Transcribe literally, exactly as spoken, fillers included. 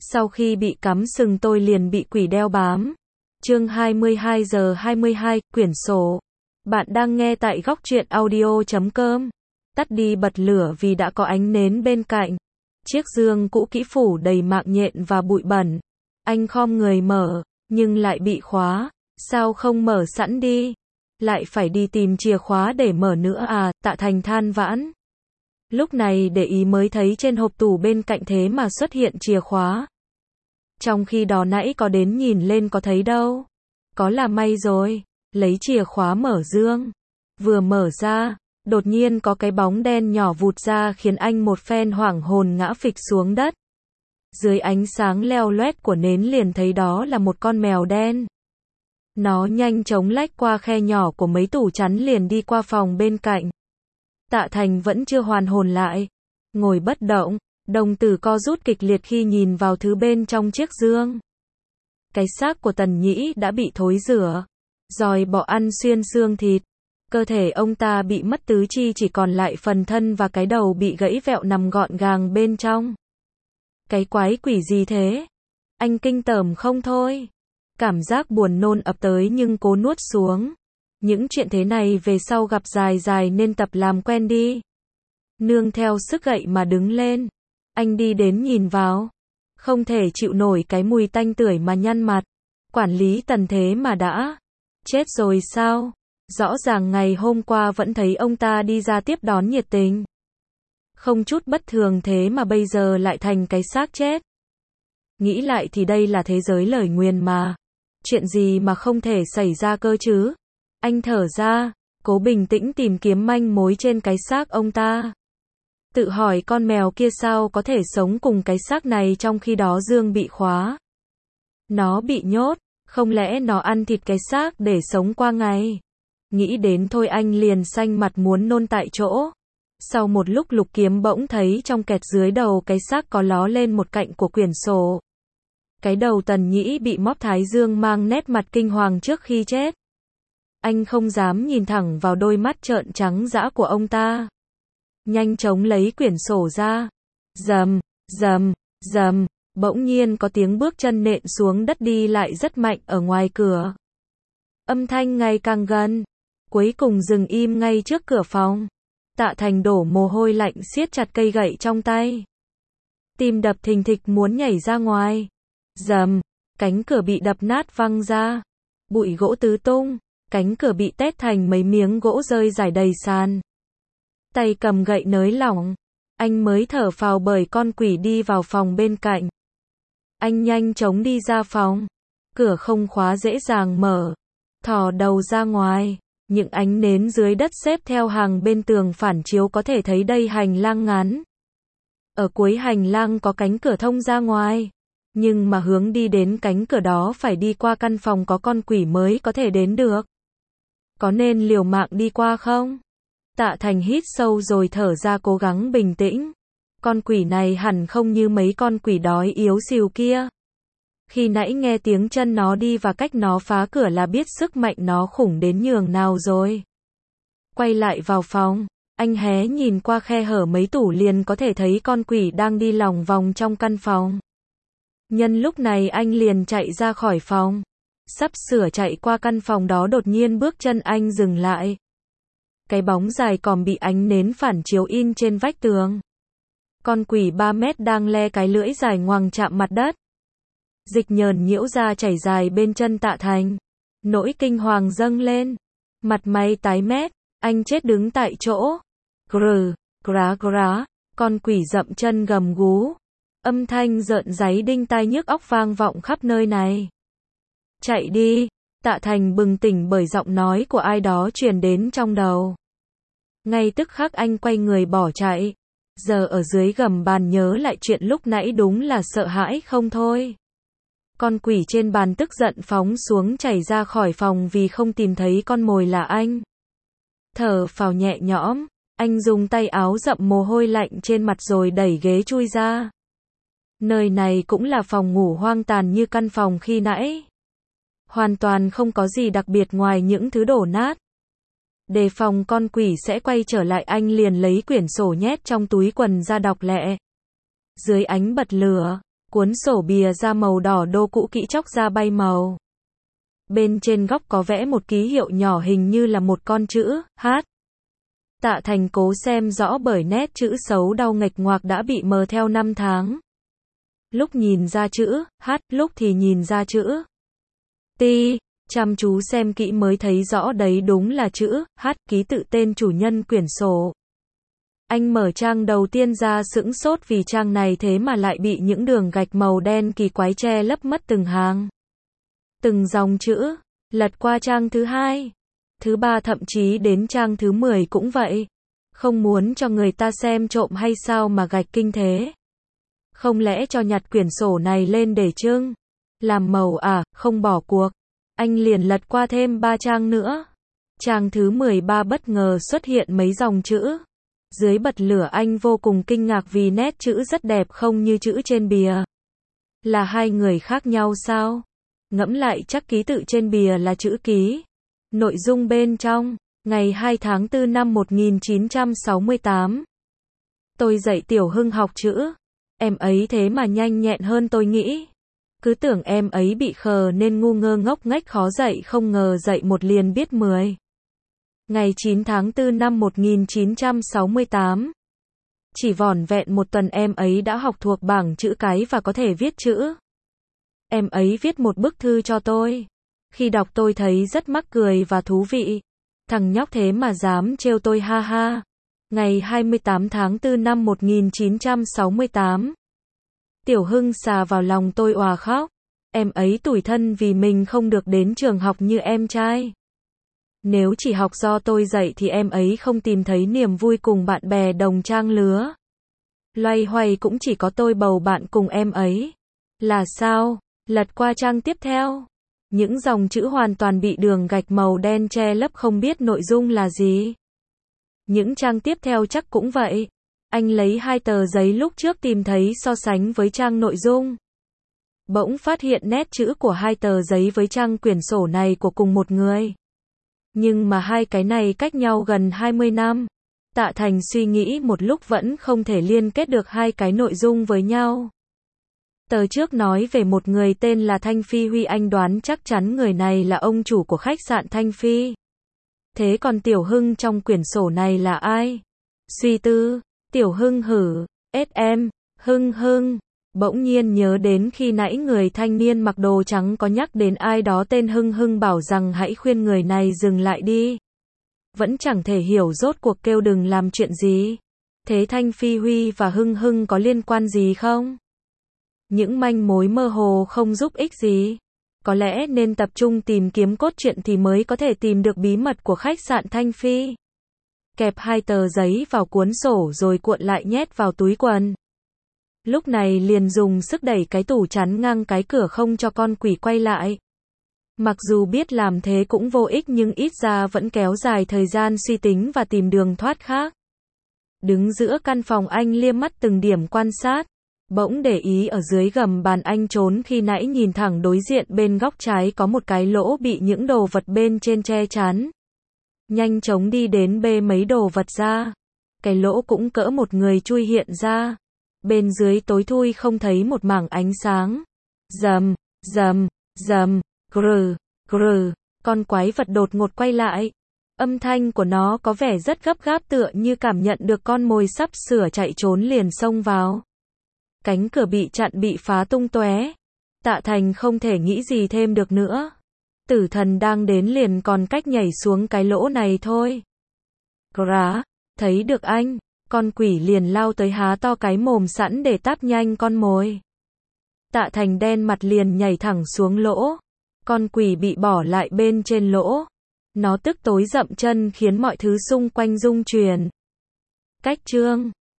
Sau khi bị cắm sừng tôi liền bị quỷ đeo bám. Chương hai mươi hai giờ hai mươi hai, quyển sổ. Bạn đang nghe tại góc truyện audio chấm com. Tắt đi bật lửa vì đã có ánh nến bên cạnh. Chiếc giường cũ kỹ phủ đầy mạng nhện và bụi bẩn. Anh khom người mở, nhưng lại bị khóa. Sao không mở sẵn đi? Lại phải đi tìm chìa khóa để mở nữa à? Tạ Thành than vãn. Lúc này để ý mới thấy trên hộp tủ bên cạnh thế mà xuất hiện chìa khóa. Trong khi đó nãy có đến nhìn lên có thấy đâu. Có là may rồi. Lấy chìa khóa mở giường. Vừa mở ra, đột nhiên có cái bóng đen nhỏ vụt ra khiến anh một phen hoảng hồn ngã phịch xuống đất. Dưới ánh sáng leo loét của nến liền thấy đó là một con mèo đen. Nó nhanh chóng lách qua khe nhỏ của mấy tủ chắn liền đi qua phòng bên cạnh. Tạ Thành vẫn chưa hoàn hồn lại. Ngồi bất động, đồng tử co rút kịch liệt khi nhìn vào thứ bên trong chiếc giường. Cái xác của Tần Nhĩ đã bị thối rữa. Giòi bọ ăn xuyên xương thịt. Cơ thể ông ta bị mất tứ chi, chỉ còn lại phần thân và cái đầu bị gãy vẹo nằm gọn gàng bên trong. Cái quái quỷ gì thế? Anh kinh tởm không thôi. Cảm giác buồn nôn ập tới nhưng cố nuốt xuống. Những chuyện thế này về sau gặp dài dài nên tập làm quen đi. Nương theo sức gậy mà đứng lên. Anh đi đến nhìn vào. Không thể chịu nổi cái mùi tanh tưởi mà nhăn mặt. Quản lý Tần thế mà đã chết rồi sao? Rõ ràng ngày hôm qua vẫn thấy ông ta đi ra tiếp đón nhiệt tình. Không chút bất thường thế mà bây giờ lại thành cái xác chết. Nghĩ lại thì đây là thế giới lời nguyền mà. Chuyện gì mà không thể xảy ra cơ chứ? Anh thở ra, cố bình tĩnh tìm kiếm manh mối trên cái xác ông ta. Tự hỏi con mèo kia sao có thể sống cùng cái xác này trong khi đó giường bị khóa. Nó bị nhốt, không lẽ nó ăn thịt cái xác để sống qua ngày? Nghĩ đến thôi anh liền xanh mặt muốn nôn tại chỗ. Sau một lúc lục kiếm bỗng thấy trong kẹt dưới đầu cái xác có ló lên một cạnh của quyển sổ. Cái đầu Tần Nhĩ bị móp thái dương mang nét mặt kinh hoàng trước khi chết. Anh không dám nhìn thẳng vào đôi mắt trợn trắng dã của ông ta. Nhanh chóng lấy quyển sổ ra. Rầm, rầm, rầm, bỗng nhiên có tiếng bước chân nện xuống đất đi lại rất mạnh ở ngoài cửa. Âm thanh ngày càng gần, cuối cùng dừng im ngay trước cửa phòng. Tạ Thành đổ mồ hôi lạnh siết chặt cây gậy trong tay. Tim đập thình thịch muốn nhảy ra ngoài. Rầm, cánh cửa bị đập nát văng ra. Bụi gỗ tứ tung, cánh cửa bị tét thành mấy miếng gỗ rơi rải đầy sàn. Tay cầm gậy nới lỏng, anh mới thở phào bởi con quỷ đi vào phòng bên cạnh. Anh nhanh chóng đi ra phòng, cửa không khóa dễ dàng mở, thò đầu ra ngoài, những ánh nến dưới đất xếp theo hàng bên tường phản chiếu có thể thấy đây hành lang ngắn. Ở cuối hành lang có cánh cửa thông ra ngoài, nhưng mà hướng đi đến cánh cửa đó phải đi qua căn phòng có con quỷ mới có thể đến được. Có nên liều mạng đi qua không? Tạ Thành hít sâu rồi thở ra cố gắng bình tĩnh. Con quỷ này hẳn không như mấy con quỷ đói yếu xìu kia. Khi nãy nghe tiếng chân nó đi và cách nó phá cửa là biết sức mạnh nó khủng đến nhường nào rồi. Quay lại vào phòng, anh hé nhìn qua khe hở mấy tủ liền có thể thấy con quỷ đang đi lòng vòng trong căn phòng. Nhân lúc này anh liền chạy ra khỏi phòng. Sắp sửa chạy qua căn phòng đó đột nhiên bước chân anh dừng lại. Cái bóng dài còm bị ánh nến phản chiếu in trên vách tường. Con quỷ ba mét đang le cái lưỡi dài ngoằng chạm mặt đất. Dịch nhờn nhiễu ra chảy dài bên chân Tạ Thành. Nỗi kinh hoàng dâng lên. Mặt mày tái mét, anh chết đứng tại chỗ. Grừ, grá grá, con quỷ dậm chân gầm gú. Âm thanh rợn ráy đinh tai nhức óc vang vọng khắp nơi này. Chạy đi, Tạ Thành bừng tỉnh bởi giọng nói của ai đó truyền đến trong đầu. Ngay tức khắc anh quay người bỏ chạy. Giờ ở dưới gầm bàn nhớ lại chuyện lúc nãy đúng là sợ hãi không thôi. Con quỷ trên bàn tức giận phóng xuống chảy ra khỏi phòng vì không tìm thấy con mồi là anh. Thở phào nhẹ nhõm, anh dùng tay áo dậm mồ hôi lạnh trên mặt rồi đẩy ghế chui ra. Nơi này cũng là phòng ngủ hoang tàn như căn phòng khi nãy. Hoàn toàn không có gì đặc biệt ngoài những thứ đổ nát. Đề phòng con quỷ sẽ quay trở lại anh liền lấy quyển sổ nhét trong túi quần ra đọc lẹ. Dưới ánh bật lửa, Cuốn sổ bìa da màu đỏ đô cũ kỹ chóc da bay màu. Bên trên góc có vẽ một ký hiệu nhỏ hình như là một con chữ H. Tạ Thành cố xem rõ bởi nét chữ xấu đau nghệch ngoạc đã bị mờ theo năm tháng. Lúc nhìn ra chữ H, lúc thì nhìn ra chữ T. Chăm chú xem kỹ mới thấy rõ đấy đúng là chữ H, ký tự tên chủ nhân quyển sổ. Anh mở trang đầu tiên ra sững sốt vì trang này thế mà lại bị những đường gạch màu đen kỳ quái che lấp mất từng hàng, từng dòng chữ. Lật qua trang thứ hai, thứ ba thậm chí đến trang thứ mười cũng vậy. Không muốn cho người ta xem trộm hay sao mà gạch kinh thế? Không lẽ cho nhặt quyển sổ này lên để trưng làm màu à? Không bỏ cuộc. Anh liền lật qua thêm ba trang nữa. Trang thứ mười ba bất ngờ xuất hiện mấy dòng chữ. Dưới bật lửa anh vô cùng kinh ngạc vì nét chữ rất đẹp không như chữ trên bìa. Là hai người khác nhau sao? Ngẫm lại chắc ký tự trên bìa là chữ ký. Nội dung bên trong, ngày hai tháng tư năm một nghìn chín trăm sáu mươi tám. Tôi dạy Tiểu Hưng học chữ. Em ấy thế mà nhanh nhẹn hơn tôi nghĩ. Cứ tưởng em ấy bị khờ nên ngu ngơ ngốc nghếch khó dạy không ngờ dạy một liền biết mười. Ngày chín tháng tư năm một nghìn chín trăm sáu mươi tám. Chỉ vỏn vẹn một tuần em ấy đã học thuộc bảng chữ cái và có thể viết chữ. Em ấy viết một bức thư cho tôi. Khi đọc tôi thấy rất mắc cười và thú vị. Thằng nhóc thế mà dám trêu tôi ha ha. Ngày hai mươi tám tháng tư năm một nghìn chín trăm sáu mươi tám. Tiểu Hưng xà vào lòng tôi òa khóc. Em ấy tủi thân vì mình không được đến trường học như em trai. Nếu chỉ học do tôi dạy thì em ấy không tìm thấy niềm vui cùng bạn bè đồng trang lứa. Loay hoay cũng chỉ có tôi bầu bạn cùng em ấy. Là sao? Lật qua trang tiếp theo. Những dòng chữ hoàn toàn bị đường gạch màu đen che lấp không biết nội dung là gì. Những trang tiếp theo chắc cũng vậy. Anh lấy hai tờ giấy lúc trước tìm thấy so sánh với trang nội dung. Bỗng phát hiện nét chữ của hai tờ giấy với trang quyển sổ này của cùng một người. Nhưng mà hai cái này cách nhau gần hai mươi năm. Tạ Thành suy nghĩ một lúc vẫn không thể liên kết được hai cái nội dung với nhau. Tờ trước nói về một người tên là Thanh Phi Huy, anh đoán chắc chắn người này là ông chủ của khách sạn Thanh Phi. Thế còn Tiểu Hưng trong quyển sổ này là ai? Suy tư, Tiểu Hưng hử, ét em, Hưng Hưng. Bỗng nhiên nhớ đến khi nãy người thanh niên mặc đồ trắng có nhắc đến ai đó tên Hưng Hưng bảo rằng hãy khuyên người này dừng lại đi. Vẫn chẳng thể hiểu rốt cuộc kêu đừng làm chuyện gì. Thế Thanh Phi Huy và Hưng Hưng có liên quan gì không? Những manh mối mơ hồ không giúp ích gì. Có lẽ nên tập trung tìm kiếm cốt truyện thì mới có thể tìm được bí mật của khách sạn Thanh Phi. Kẹp hai tờ giấy vào cuốn sổ rồi cuộn lại nhét vào túi quần. Lúc này liền dùng sức đẩy cái tủ chắn ngang cái cửa không cho con quỷ quay lại. Mặc dù biết làm thế cũng vô ích nhưng ít ra vẫn kéo dài thời gian suy tính và tìm đường thoát khác. Đứng giữa căn phòng anh liếc mắt từng điểm quan sát. Bỗng để ý ở dưới gầm bàn anh trốn khi nãy nhìn thẳng đối diện bên góc trái có một cái lỗ bị những đồ vật bên trên che chắn. Nhanh chóng đi đến bê mấy đồ vật ra. Cái lỗ cũng cỡ một người chui hiện ra. Bên dưới tối thui không thấy một mảng ánh sáng. Rầm, rầm, rầm, grừ, grừ, con quái vật đột ngột quay lại. Âm thanh của nó có vẻ rất gấp gáp tựa như cảm nhận được con mồi sắp sửa chạy trốn liền xông vào. Cánh cửa bị chặn bị phá tung tóe. Tạ Thành không thể nghĩ gì thêm được nữa. Tử thần đang đến liền còn cách nhảy xuống cái lỗ này thôi. Grá, thấy được anh. Con quỷ liền lao tới há to cái mồm sẵn để táp nhanh con mồi. Tạ Thành đen mặt liền nhảy thẳng xuống lỗ. Con quỷ bị bỏ lại bên trên lỗ. Nó tức tối dậm chân khiến mọi thứ xung quanh rung chuyển. Cách chương